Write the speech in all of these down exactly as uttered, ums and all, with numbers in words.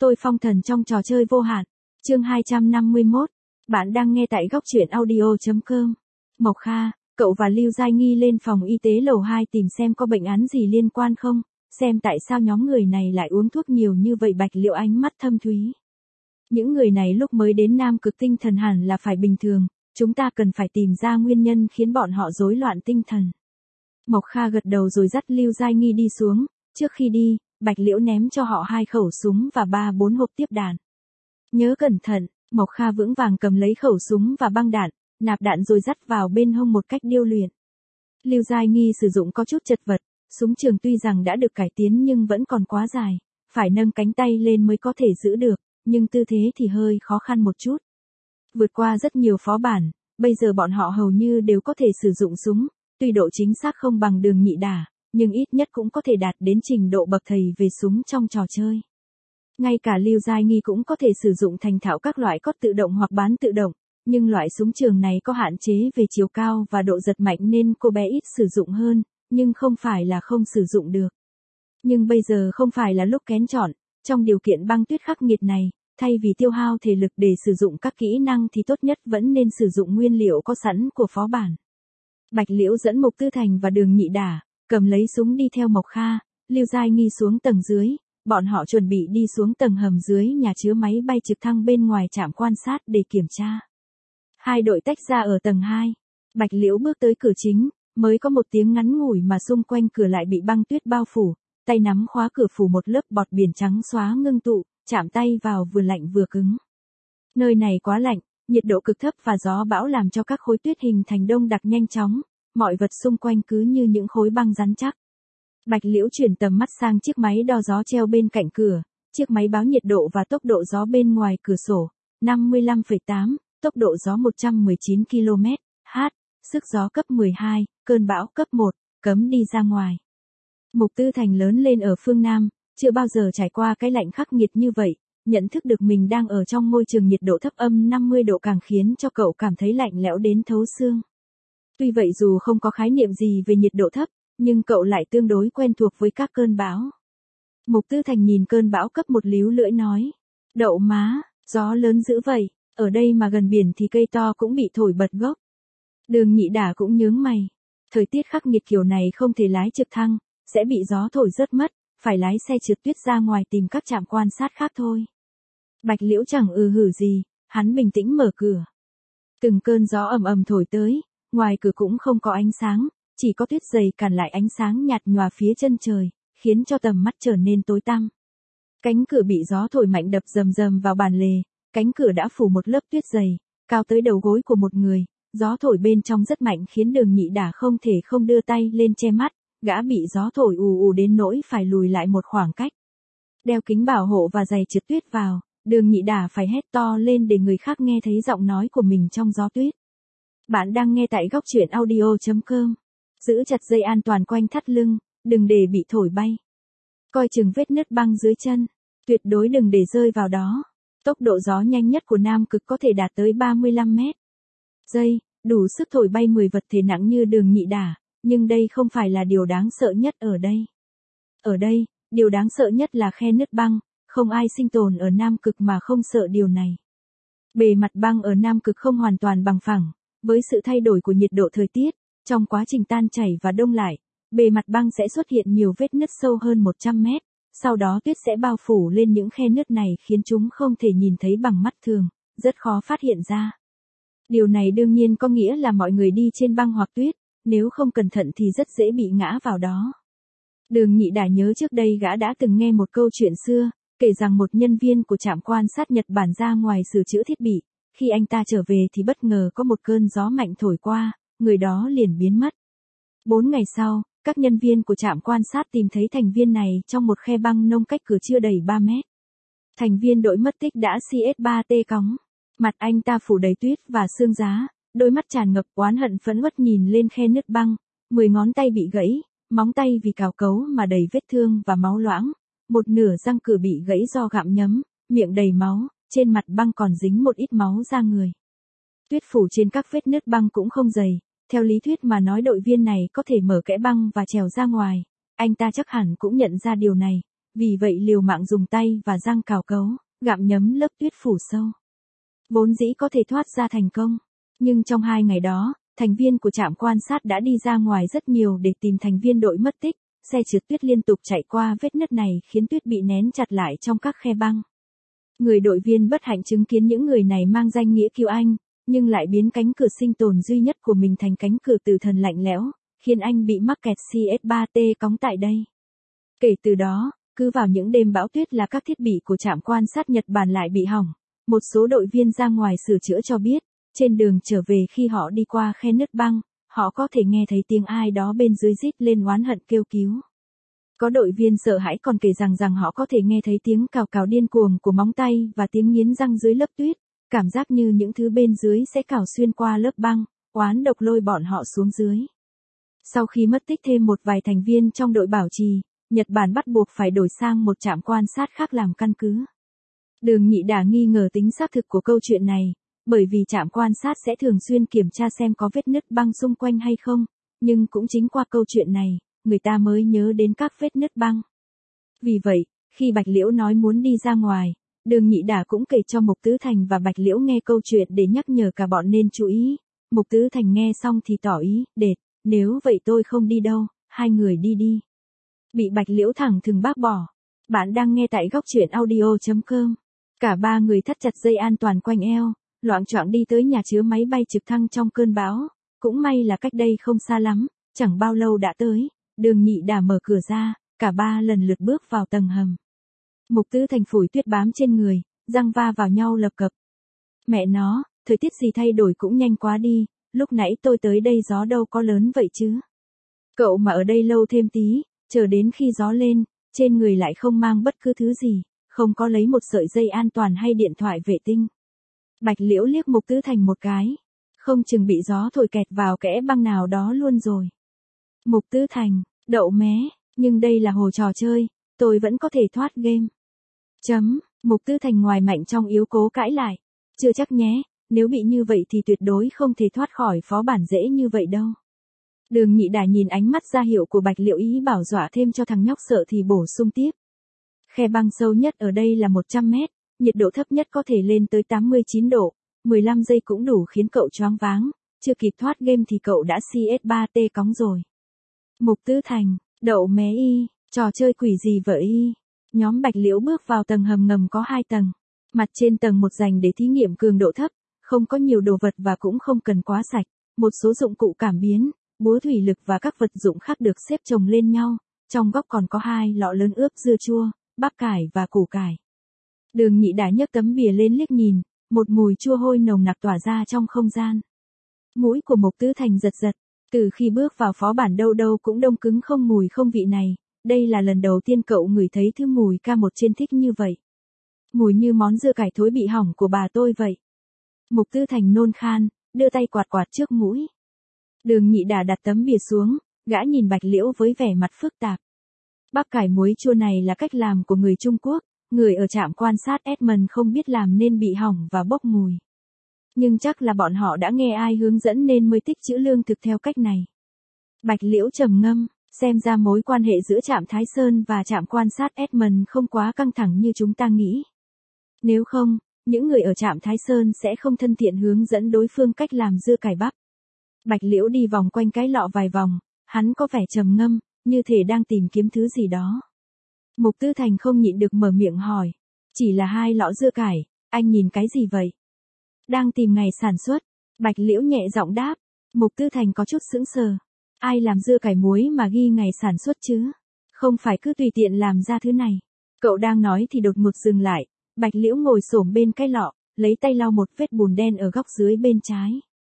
Tôi phong thần trong trò chơi vô hạn. Chương hai trăm năm mươi mốt. Bạn đang nghe tại góc truyện audio chấm com. Mộc Kha, cậu và Lưu Giai Nghi lên phòng y tế lầu hai tìm xem có bệnh án gì liên quan không, xem tại sao nhóm người này lại uống thuốc nhiều như vậy. Bạch Liễu ánh mắt thâm thúy. Những người này lúc mới đến Nam Cực tinh thần hẳn là phải bình thường, chúng ta cần phải tìm ra nguyên nhân khiến bọn họ rối loạn tinh thần. Mộc Kha gật đầu rồi dắt Lưu Giai Nghi đi xuống. Trước khi đi, Bạch Liễu ném cho họ hai khẩu súng và ba bốn hộp tiếp đạn. Nhớ cẩn thận. Mộc Kha vững vàng cầm lấy khẩu súng và băng đạn, nạp đạn rồi dắt vào bên hông một cách điêu luyện. Lưu Giai Nghi sử dụng có chút chật vật, súng trường tuy rằng đã được cải tiến nhưng vẫn còn quá dài, phải nâng cánh tay lên mới có thể giữ được, nhưng tư thế thì hơi khó khăn một chút. Vượt qua rất nhiều phó bản, bây giờ bọn họ hầu như đều có thể sử dụng súng, tuy độ chính xác không bằng Đường Nhị Đả, nhưng ít nhất cũng có thể đạt đến trình độ bậc thầy về súng trong trò chơi. Ngay cả Lưu Giai Nghi cũng có thể sử dụng thành thạo các loại cốt tự động hoặc bán tự động, nhưng loại súng trường này có hạn chế về chiều cao và độ giật mạnh nên cô bé ít sử dụng hơn, nhưng không phải là không sử dụng được. Nhưng bây giờ không phải là lúc kén chọn, trong điều kiện băng tuyết khắc nghiệt này, thay vì tiêu hao thể lực để sử dụng các kỹ năng thì tốt nhất vẫn nên sử dụng nguyên liệu có sẵn của phó bản. Bạch Liễu dẫn Mục Tư Thành và Đường Nhị Đả, cầm lấy súng đi theo Mộc Kha, Lưu Giai Nghi xuống tầng dưới. Bọn họ chuẩn bị đi xuống tầng hầm dưới nhà chứa máy bay trực thăng bên ngoài trạm quan sát để kiểm tra. Hai đội tách ra ở tầng hai. Bạch Liễu bước tới cửa chính, mới có một tiếng ngắn ngủi mà xung quanh cửa lại bị băng tuyết bao phủ, tay nắm khóa cửa phủ một lớp bọt biển trắng xóa ngưng tụ, chạm tay vào vừa lạnh vừa cứng. Nơi này quá lạnh, nhiệt độ cực thấp và gió bão làm cho các khối tuyết hình thành đông đặc nhanh chóng, mọi vật xung quanh cứ như những khối băng rắn chắc. Bạch Liễu chuyển tầm mắt sang chiếc máy đo gió treo bên cạnh cửa, chiếc máy báo nhiệt độ và tốc độ gió bên ngoài cửa sổ, năm mươi lăm phẩy tám, tốc độ gió một trăm mười chín ki lô mét trên giờ, sức gió cấp mười hai, cơn bão cấp một, cấm đi ra ngoài. Mục Tư Thành lớn lên ở phương Nam, chưa bao giờ trải qua cái lạnh khắc nghiệt như vậy, nhận thức được mình đang ở trong môi trường nhiệt độ thấp âm năm mươi độ càng khiến cho cậu cảm thấy lạnh lẽo đến thấu xương. Tuy vậy dù không có khái niệm gì về nhiệt độ thấp, nhưng cậu lại tương đối quen thuộc với các cơn bão. Mục Tư Thành nhìn cơn bão cấp một líu lưỡi nói. Đậu má, gió lớn dữ vậy, ở đây mà gần biển thì cây to cũng bị thổi bật gốc. Đường Nhị Đả cũng nhướng mày. Thời tiết khắc nghiệt kiểu này không thể lái trực thăng, sẽ bị gió thổi rớt mất, phải lái xe trượt tuyết ra ngoài tìm các trạm quan sát khác thôi. Bạch Liễu chẳng ừ hử gì, hắn bình tĩnh mở cửa. Từng cơn gió ầm ầm thổi tới, ngoài cửa cũng không có ánh sáng. Chỉ có tuyết dày cản lại ánh sáng nhạt nhòa phía chân trời, khiến cho tầm mắt trở nên tối tăm. Cánh cửa bị gió thổi mạnh đập rầm rầm vào bàn lề, cánh cửa đã phủ một lớp tuyết dày, cao tới đầu gối của một người, gió thổi bên trong rất mạnh khiến Đường Nhị Đả không thể không đưa tay lên che mắt, gã bị gió thổi ù ù đến nỗi phải lùi lại một khoảng cách. Đeo kính bảo hộ và giày trượt tuyết vào, Đường Nhị Đả phải hét to lên để người khác nghe thấy giọng nói của mình trong gió tuyết. Bạn đang nghe tại góc truyện audio chấm com. Giữ chặt dây an toàn quanh thắt lưng, đừng để bị thổi bay. Coi chừng vết nứt băng dưới chân, tuyệt đối đừng để rơi vào đó. Tốc độ gió nhanh nhất của Nam Cực có thể đạt tới ba mươi lăm mét giây, đủ sức thổi bay mười vật thể nặng như Đường Nhị Đả, nhưng đây không phải là điều đáng sợ nhất ở đây. Ở đây, điều đáng sợ nhất là khe nứt băng, không ai sinh tồn ở Nam Cực mà không sợ điều này. Bề mặt băng ở Nam Cực không hoàn toàn bằng phẳng, với sự thay đổi của nhiệt độ thời tiết. Trong quá trình tan chảy và đông lại, bề mặt băng sẽ xuất hiện nhiều vết nứt sâu hơn một trăm mét, sau đó tuyết sẽ bao phủ lên những khe nứt này khiến chúng không thể nhìn thấy bằng mắt thường, rất khó phát hiện ra. Điều này đương nhiên có nghĩa là mọi người đi trên băng hoặc tuyết, nếu không cẩn thận thì rất dễ bị ngã vào đó. Đường Nhị Đả nhớ trước đây gã đã từng nghe một câu chuyện xưa, kể rằng một nhân viên của trạm quan sát Nhật Bản ra ngoài sửa chữa thiết bị, khi anh ta trở về thì bất ngờ có một cơn gió mạnh thổi qua. Người đó liền biến mất. Bốn ngày sau, các nhân viên của trạm quan sát tìm thấy thành viên này trong một khe băng nông cách cửa chưa đầy ba mét. Thành viên đội mất tích đã C S ba T cóng. Mặt anh ta phủ đầy tuyết và xương giá, đôi mắt tràn ngập oán hận phẫn uất nhìn lên khe nứt băng, mười ngón tay bị gãy, móng tay vì cào cấu mà đầy vết thương và máu loãng, một nửa răng cửa bị gãy do gặm nhấm, miệng đầy máu, trên mặt băng còn dính một ít máu ra người. Tuyết phủ trên các vết nứt băng cũng không dày. Theo lý thuyết mà nói đội viên này có thể mở kẽ băng và trèo ra ngoài, anh ta chắc hẳn cũng nhận ra điều này, vì vậy liều mạng dùng tay và răng cào cấu, gặm nhấm lớp tuyết phủ sâu. Vốn dĩ có thể thoát ra thành công, nhưng trong hai ngày đó, thành viên của trạm quan sát đã đi ra ngoài rất nhiều để tìm thành viên đội mất tích, xe trượt tuyết liên tục chạy qua vết nứt này khiến tuyết bị nén chặt lại trong các khe băng. Người đội viên bất hạnh chứng kiến những người này mang danh nghĩa cứu anh, nhưng lại biến cánh cửa sinh tồn duy nhất của mình thành cánh cửa tử thần lạnh lẽo, khiến anh bị mắc kẹt C S ba T cóng tại đây. Kể từ đó, cứ vào những đêm bão tuyết là các thiết bị của trạm quan sát Nhật Bản lại bị hỏng. Một số đội viên ra ngoài sửa chữa cho biết, trên đường trở về khi họ đi qua khe nứt băng, họ có thể nghe thấy tiếng ai đó bên dưới rít lên oán hận kêu cứu. Có đội viên sợ hãi còn kể rằng rằng họ có thể nghe thấy tiếng cào cào điên cuồng của móng tay và tiếng nghiến răng dưới lớp tuyết, cảm giác như những thứ bên dưới sẽ cào xuyên qua lớp băng, oán độc lôi bọn họ xuống dưới. Sau khi mất tích thêm một vài thành viên trong đội bảo trì, Nhật Bản bắt buộc phải đổi sang một trạm quan sát khác làm căn cứ. Đường Nhị Đả nghi ngờ tính xác thực của câu chuyện này, bởi vì trạm quan sát sẽ thường xuyên kiểm tra xem có vết nứt băng xung quanh hay không, nhưng cũng chính qua câu chuyện này, người ta mới nhớ đến các vết nứt băng. Vì vậy, khi Bạch Liễu nói muốn đi ra ngoài, Đường Nhị Đả cũng kể cho Mục Tứ Thành và Bạch Liễu nghe câu chuyện để nhắc nhở cả bọn nên chú ý. Mục Tứ Thành nghe xong thì tỏ ý, đệt, nếu vậy tôi không đi đâu, hai người đi đi. Bị Bạch Liễu thẳng thừng bác bỏ. Bạn đang nghe tại góc truyện audio chấm com. Cả ba người thắt chặt dây an toàn quanh eo, loạng choạng đi tới nhà chứa máy bay trực thăng trong cơn bão. Cũng may là cách đây không xa lắm, chẳng bao lâu đã tới. Đường Nhị Đả mở cửa ra, cả ba lần lượt bước vào tầng hầm. Mục Tứ Thành phủi tuyết bám trên người, răng va vào nhau lập cập. Mẹ nó, thời tiết gì thay đổi cũng nhanh quá đi, lúc nãy tôi tới đây gió đâu có lớn vậy chứ. Cậu mà ở đây lâu thêm tí, chờ đến khi gió lên, trên người lại không mang bất cứ thứ gì, không có lấy một sợi dây an toàn hay điện thoại vệ tinh. Bạch Liễu liếc Mục Tứ Thành một cái, không chừng bị gió thổi kẹt vào kẽ băng nào đó luôn rồi. Mục Tứ Thành, đậu mé, nhưng đây là hồ trò chơi, tôi vẫn có thể thoát game. Chấm, Mục Tứ Thành ngoài mạnh trong yếu cố cãi lại, chưa chắc nhé, nếu bị như vậy thì tuyệt đối không thể thoát khỏi phó bản dễ như vậy đâu. Đường Nhị Đả nhìn ánh mắt ra hiệu của Bạch Liễu ý bảo dọa thêm cho thằng nhóc sợ thì bổ sung tiếp. Khe băng sâu nhất ở đây là một trăm mét, nhiệt độ thấp nhất có thể lên tới tám mươi chín độ, mười lăm giây cũng đủ khiến cậu choáng váng, chưa kịp thoát game thì cậu đã C S ba T cóng rồi. Mục Tứ Thành, đậu mé y, trò chơi quỷ gì vậy y. Nhóm Bạch Liễu bước vào tầng hầm ngầm có hai tầng. Mặt trên tầng một dành để thí nghiệm cường độ thấp, không có nhiều đồ vật và cũng không cần quá sạch, một số dụng cụ cảm biến, búa thủy lực và các vật dụng khác được xếp chồng lên nhau, trong góc còn có hai lọ lớn ướp dưa chua, bắp cải và củ cải. Đường Nhị Đả nhấc tấm bìa lên liếc nhìn, một mùi chua hôi nồng nặc tỏa ra trong không gian. Mũi của Mục Tứ Thành giật giật, từ khi bước vào phó bản đâu đâu cũng đông cứng không mùi không vị này, đây là lần đầu tiên cậu ngửi thấy thứ mùi ca một trên thích như vậy. Mùi như món dưa cải thối bị hỏng của bà tôi vậy. Mục Tứ Thành nôn khan, đưa tay quạt quạt trước mũi. Đường Nhị Đả đặt tấm bìa xuống, gã nhìn Bạch Liễu với vẻ mặt phức tạp. Bắp cải muối chua này là cách làm của người Trung Quốc, người ở trạm quan sát Edmund không biết làm nên bị hỏng và bốc mùi. Nhưng chắc là bọn họ đã nghe ai hướng dẫn nên mới tích trữ lương thực theo cách này. Bạch Liễu trầm ngâm, xem ra mối quan hệ giữa trạm Thái Sơn và trạm quan sát Edmund không quá căng thẳng như chúng ta nghĩ. Nếu không, những người ở trạm Thái Sơn sẽ không thân thiện hướng dẫn đối phương cách làm dưa cải bắp. Bạch Liễu đi vòng quanh cái lọ vài vòng, hắn có vẻ trầm ngâm, như thể đang tìm kiếm thứ gì đó. Mục Tứ Thành không nhịn được mở miệng hỏi, chỉ là hai lọ dưa cải, anh nhìn cái gì vậy? Đang tìm ngày sản xuất, Bạch Liễu nhẹ giọng đáp. Mục Tứ Thành có chút sững sờ, ai làm dưa cải muối mà ghi ngày sản xuất chứ? Không phải cứ tùy tiện làm ra thứ này. Cậu đang nói thì đột ngột dừng lại, Bạch Liễu ngồi xổm bên cái lọ, lấy tay lau một vết bùn đen ở góc dưới bên trái.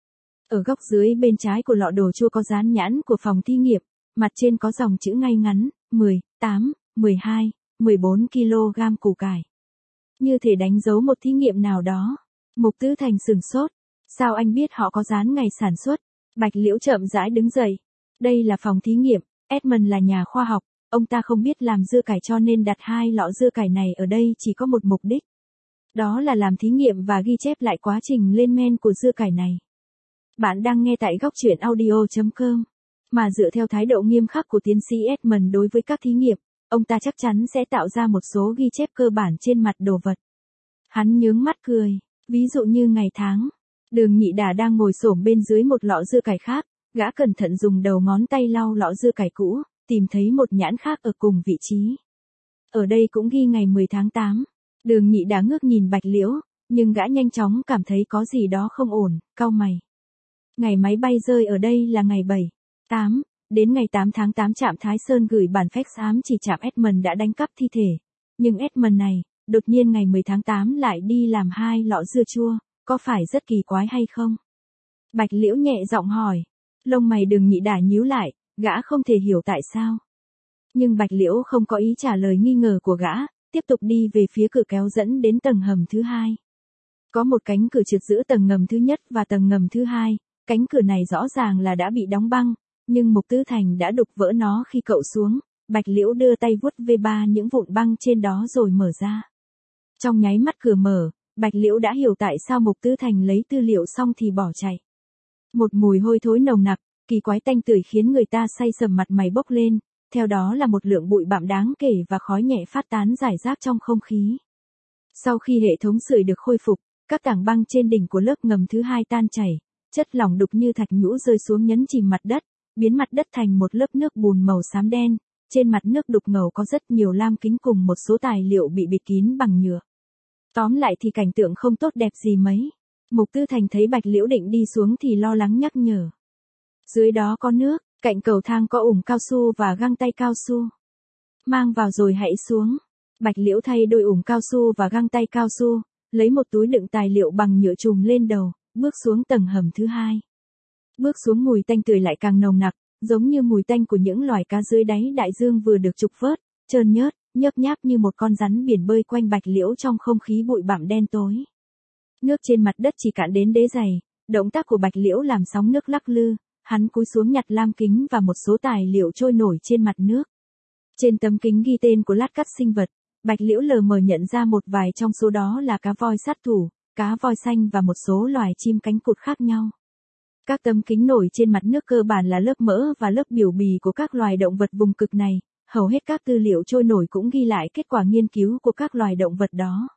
Ở góc dưới bên trái của lọ đồ chua có dán nhãn của phòng thí nghiệm, mặt trên có dòng chữ ngay ngắn, mười, tám, mười hai, mười bốn ki lô gam củ cải. Như thể đánh dấu một thí nghiệm nào đó. Mục Tứ Thành sửng sốt. Sao anh biết họ có dán ngày sản xuất? Bạch Liễu chậm rãi đứng dậy. Đây là phòng thí nghiệm, Edmund là nhà khoa học, ông ta không biết làm dưa cải cho nên đặt hai lọ dưa cải này ở đây chỉ có một mục đích. Đó là làm thí nghiệm và ghi chép lại quá trình lên men của dưa cải này. Bạn đang nghe tại góc truyện audio chấm com. Mà dựa theo thái độ nghiêm khắc của tiến sĩ Edmund đối với các thí nghiệm, ông ta chắc chắn sẽ tạo ra một số ghi chép cơ bản trên mặt đồ vật. Hắn nhướng mắt cười, ví dụ như ngày tháng. Đường Nhị Đà đang ngồi xổm bên dưới một lọ dưa cải khác, gã cẩn thận dùng đầu ngón tay lau lọ dưa cải cũ, tìm thấy một nhãn khác ở cùng vị trí. Ở đây cũng ghi ngày mười tháng tám. Đường Nhị Đà ngước nhìn Bạch Liễu, nhưng gã nhanh chóng cảm thấy có gì đó không ổn, cau mày. Ngày máy bay rơi ở đây là ngày bảy, tám, đến ngày tám tháng tám trạm Thái Sơn gửi bản fax ám chỉ trạm Edmund đã đánh cắp thi thể. Nhưng Edmund này, đột nhiên ngày mười tháng tám lại đi làm hai lọ dưa chua, có phải rất kỳ quái hay không? Bạch Liễu nhẹ giọng hỏi. Lông mày Đường Nhị Đà nhíu lại, gã không thể hiểu tại sao. Nhưng Bạch Liễu không có ý trả lời nghi ngờ của gã, tiếp tục đi về phía cửa kéo dẫn đến tầng hầm thứ hai. Có một cánh cửa trượt giữa tầng ngầm thứ nhất và tầng ngầm thứ hai, cánh cửa này rõ ràng là đã bị đóng băng, nhưng Mục Tư Thành đã đục vỡ nó khi cậu xuống. Bạch Liễu đưa tay vuốt về ba những vụn băng trên đó rồi mở ra. Trong nháy mắt cửa mở, Bạch Liễu đã hiểu tại sao Mục Tư Thành lấy tư liệu xong thì bỏ chạy. Một mùi hôi thối nồng nặc, kỳ quái tanh tưởi khiến người ta say sầm mặt mày bốc lên, theo đó là một lượng bụi bặm đáng kể và khói nhẹ phát tán rải rác trong không khí. Sau khi hệ thống sưởi được khôi phục, các tảng băng trên đỉnh của lớp ngầm thứ hai tan chảy, chất lỏng đục như thạch nhũ rơi xuống nhấn chìm mặt đất, biến mặt đất thành một lớp nước bùn màu xám đen, trên mặt nước đục ngầu có rất nhiều lam kính cùng một số tài liệu bị bịt kín bằng nhựa. Tóm lại thì cảnh tượng không tốt đẹp gì mấy. Mục Tư Thành thấy Bạch Liễu định đi xuống thì lo lắng nhắc nhở. Dưới đó có nước, cạnh cầu thang có ủng cao su và găng tay cao su. Mang vào rồi hãy xuống. Bạch Liễu thay đôi ủng cao su và găng tay cao su, lấy một túi đựng tài liệu bằng nhựa trùm lên đầu, bước xuống tầng hầm thứ hai. Bước xuống mùi tanh tưởi lại càng nồng nặc, giống như mùi tanh của những loài cá dưới đáy đại dương vừa được trục vớt, trơn nhớt, nhớp nháp như một con rắn biển bơi quanh Bạch Liễu trong không khí bụi bặm đen tối. Nước trên mặt đất chỉ cạn đến đế giày, động tác của Bạch Liễu làm sóng nước lắc lư, hắn cúi xuống nhặt lam kính và một số tài liệu trôi nổi trên mặt nước. Trên tấm kính ghi tên của lát cắt sinh vật, Bạch Liễu lờ mờ nhận ra một vài trong số đó là cá voi sát thủ, cá voi xanh và một số loài chim cánh cụt khác nhau. Các tấm kính nổi trên mặt nước cơ bản là lớp mỡ và lớp biểu bì của các loài động vật vùng cực này, hầu hết các tư liệu trôi nổi cũng ghi lại kết quả nghiên cứu của các loài động vật đó.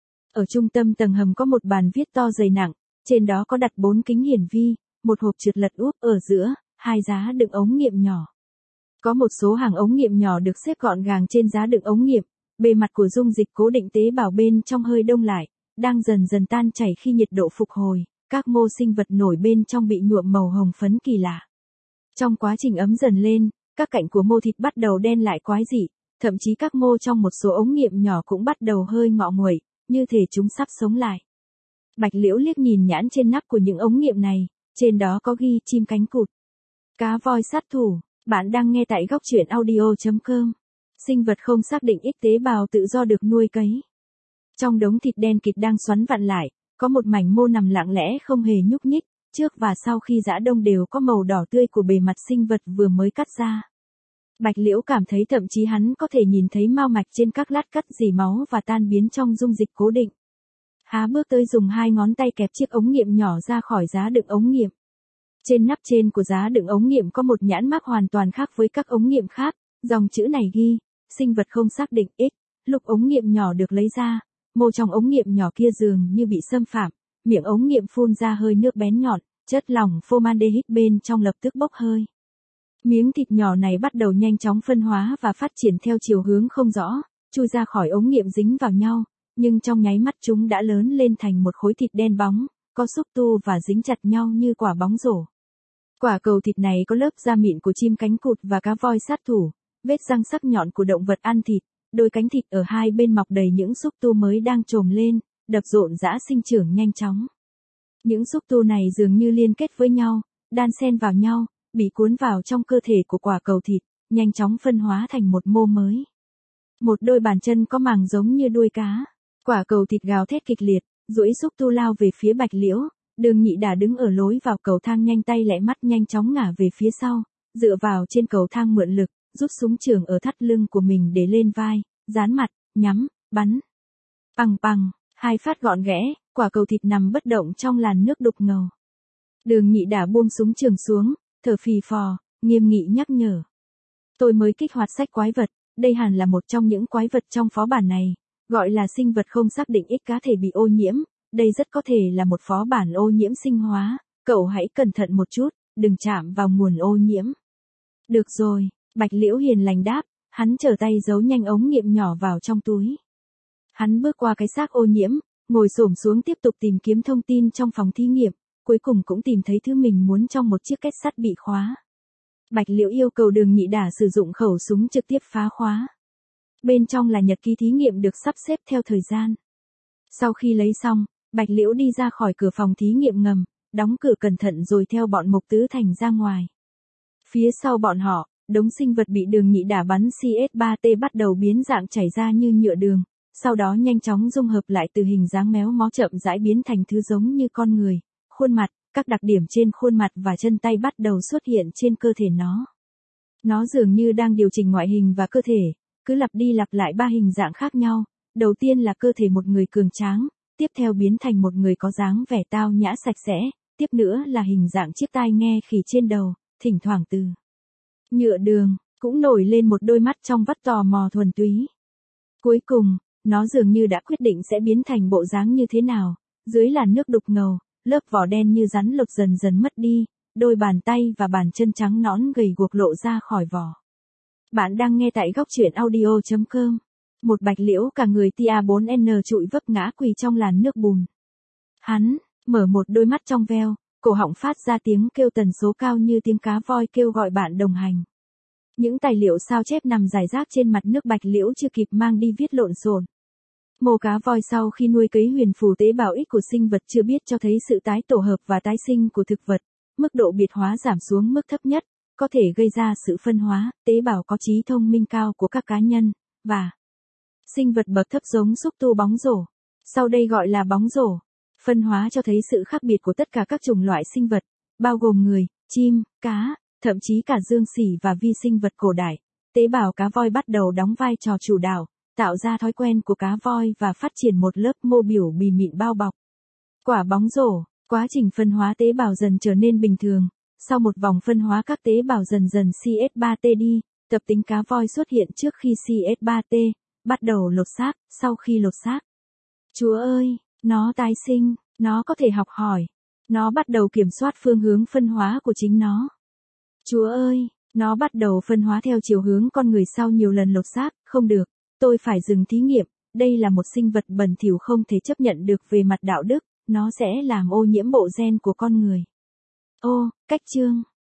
Ở trung tâm tầng hầm có một bàn viết to dày nặng, trên đó có đặt bốn kính hiển vi, một hộp trượt lật úp ở giữa, hai giá đựng ống nghiệm nhỏ. Có một số hàng ống nghiệm nhỏ được xếp gọn gàng trên giá đựng ống nghiệm, bề mặt của dung dịch cố định tế bào bên trong hơi đông lại, đang dần dần tan chảy khi nhiệt độ phục hồi, các mô sinh vật nổi bên trong bị nhuộm màu hồng phấn kỳ lạ. Trong quá trình ấm dần lên, các cạnh của mô thịt bắt đầu đen lại quái dị, thậm chí các mô trong một số ống nghiệm nhỏ cũng bắt đầu hơi ngọ nguậy, như thể chúng sắp sống lại. Bạch Liễu liếc nhìn nhãn trên nắp của những ống nghiệm này, trên đó có ghi chim cánh cụt. Cá voi sát thủ, bạn đang nghe tại góc truyện audio chấm com. Sinh vật không xác định ít tế bào tự do được nuôi cấy. Trong đống thịt đen kịt đang xoắn vặn lại, có một mảnh mô nằm lặng lẽ không hề nhúc nhích, trước và sau khi giã đông đều có màu đỏ tươi của bề mặt sinh vật vừa mới cắt ra. Bạch Liễu cảm thấy thậm chí hắn có thể nhìn thấy mao mạch trên các lát cắt dì máu và tan biến trong dung dịch cố định. Há bước tới dùng hai ngón tay kẹp chiếc ống nghiệm nhỏ ra khỏi giá đựng ống nghiệm. Trên nắp trên của giá đựng ống nghiệm có một nhãn mác hoàn toàn khác với các ống nghiệm khác, dòng chữ này ghi, sinh vật không xác định X. Lúc ống nghiệm nhỏ được lấy ra, mô trong ống nghiệm nhỏ kia dường như bị xâm phạm, miệng ống nghiệm phun ra hơi nước bén nhọn, chất lỏng formaldehyde bên trong lập tức bốc hơi. Miếng thịt nhỏ này bắt đầu nhanh chóng phân hóa và phát triển theo chiều hướng không rõ, chui ra khỏi ống nghiệm dính vào nhau, nhưng trong nháy mắt chúng đã lớn lên thành một khối thịt đen bóng, có xúc tu và dính chặt nhau như quả bóng rổ. Quả cầu thịt này có lớp da mịn của chim cánh cụt và cá voi sát thủ, vết răng sắc nhọn của động vật ăn thịt, đôi cánh thịt ở hai bên mọc đầy những xúc tu mới đang trồm lên, đập rộn rã sinh trưởng nhanh chóng. Những xúc tu này dường như liên kết với nhau, đan xen vào nhau, bị cuốn vào trong cơ thể của quả cầu thịt, nhanh chóng phân hóa thành một mô mới. Một đôi bàn chân có màng giống như đuôi cá. Quả cầu thịt gào thét kịch liệt, duỗi xúc tu lao về phía Bạch Liễu. Đường Nhị Đà đứng ở lối vào cầu thang nhanh tay lẹ mắt nhanh chóng ngả về phía sau, dựa vào trên cầu thang mượn lực, rút súng trường ở thắt lưng của mình để lên vai, dán mặt, nhắm, bắn. Pằng pằng, hai phát gọn ghẽ, quả cầu thịt nằm bất động trong làn nước đục ngầu. Đường Nhị Đà buông súng trường xuống, thở phì phò, nghiêm nghị nhắc nhở. Tôi mới kích hoạt sách quái vật, đây hẳn là một trong những quái vật trong phó bản này, gọi là sinh vật không xác định ít cá thể bị ô nhiễm, đây rất có thể là một phó bản ô nhiễm sinh hóa, cậu hãy cẩn thận một chút, đừng chạm vào nguồn ô nhiễm. Được rồi, Bạch Liễu hiền lành đáp, hắn trở tay giấu nhanh ống nghiệm nhỏ vào trong túi. Hắn bước qua cái xác ô nhiễm, ngồi xổm xuống tiếp tục tìm kiếm thông tin trong phòng thí nghiệm, cuối cùng cũng tìm thấy thứ mình muốn trong một chiếc két sắt bị khóa. Bạch Liễu yêu cầu Đường Nhị Đả sử dụng khẩu súng trực tiếp phá khóa. Bên trong là nhật ký thí nghiệm được sắp xếp theo thời gian. Sau khi lấy xong, Bạch Liễu đi ra khỏi cửa phòng thí nghiệm ngầm, đóng cửa cẩn thận rồi theo bọn Mục Tứ Thành ra ngoài. Phía sau bọn họ, đống sinh vật bị Đường Nhị Đả bắn C S ba T bắt đầu biến dạng chảy ra như nhựa đường, sau đó nhanh chóng dung hợp lại từ hình dáng méo mó chậm rãi biến thành thứ giống như con người, khuôn mặt, các đặc điểm trên khuôn mặt và chân tay bắt đầu xuất hiện trên cơ thể nó. Nó dường như đang điều chỉnh ngoại hình và cơ thể, cứ lặp đi lặp lại ba hình dạng khác nhau, đầu tiên là cơ thể một người cường tráng, tiếp theo biến thành một người có dáng vẻ tao nhã sạch sẽ, tiếp nữa là hình dạng chiếc tai nghe khỉ trên đầu, thỉnh thoảng từ nhựa đường, cũng nổi lên một đôi mắt trong vắt tò mò thuần túy. Cuối cùng, nó dường như đã quyết định sẽ biến thành bộ dáng như thế nào, dưới làn nước đục ngầu, lớp vỏ đen như rắn lột dần dần mất đi, đôi bàn tay và bàn chân trắng nõn gầy guộc lộ ra khỏi vỏ. Bạn đang nghe tại góc truyện audio chấm com. Một Bạch Liễu cả người tia bốn N trụi vấp ngã quỳ trong làn nước bùn. Hắn, mở một đôi mắt trong veo, cổ họng phát ra tiếng kêu tần số cao như tiếng cá voi kêu gọi bạn đồng hành. Những tài liệu sao chép nằm rải rác trên mặt nước Bạch Liễu chưa kịp mang đi viết lộn xộn. Mô cá voi sau khi nuôi cấy huyền phù tế bào ích của sinh vật chưa biết cho thấy sự tái tổ hợp và tái sinh của thực vật, mức độ biệt hóa giảm xuống mức thấp nhất, có thể gây ra sự phân hóa, tế bào có trí thông minh cao của các cá nhân, và sinh vật bậc thấp giống xúc tu bóng rổ. Sau đây gọi là bóng rổ. Phân hóa cho thấy sự khác biệt của tất cả các chủng loại sinh vật, bao gồm người, chim, cá, thậm chí cả dương xỉ và vi sinh vật cổ đại. Tế bào cá voi bắt đầu đóng vai trò chủ đạo, tạo ra thói quen của cá voi và phát triển một lớp mô biểu bì mịn bao bọc. Quả bóng rổ, quá trình phân hóa tế bào dần trở nên bình thường. Sau một vòng phân hóa các tế bào dần dần C S ba T đi, tập tính cá voi xuất hiện trước khi C S ba T bắt đầu lột xác, sau khi lột xác. Chúa ơi, nó tái sinh, nó có thể học hỏi, nó bắt đầu kiểm soát phương hướng phân hóa của chính nó. Chúa ơi, nó bắt đầu phân hóa theo chiều hướng con người sau nhiều lần lột xác, không được, tôi phải dừng thí nghiệm, đây là một sinh vật bẩn thỉu không thể chấp nhận được về mặt đạo đức, nó sẽ làm ô nhiễm bộ gen của con người. Ô, cách chương.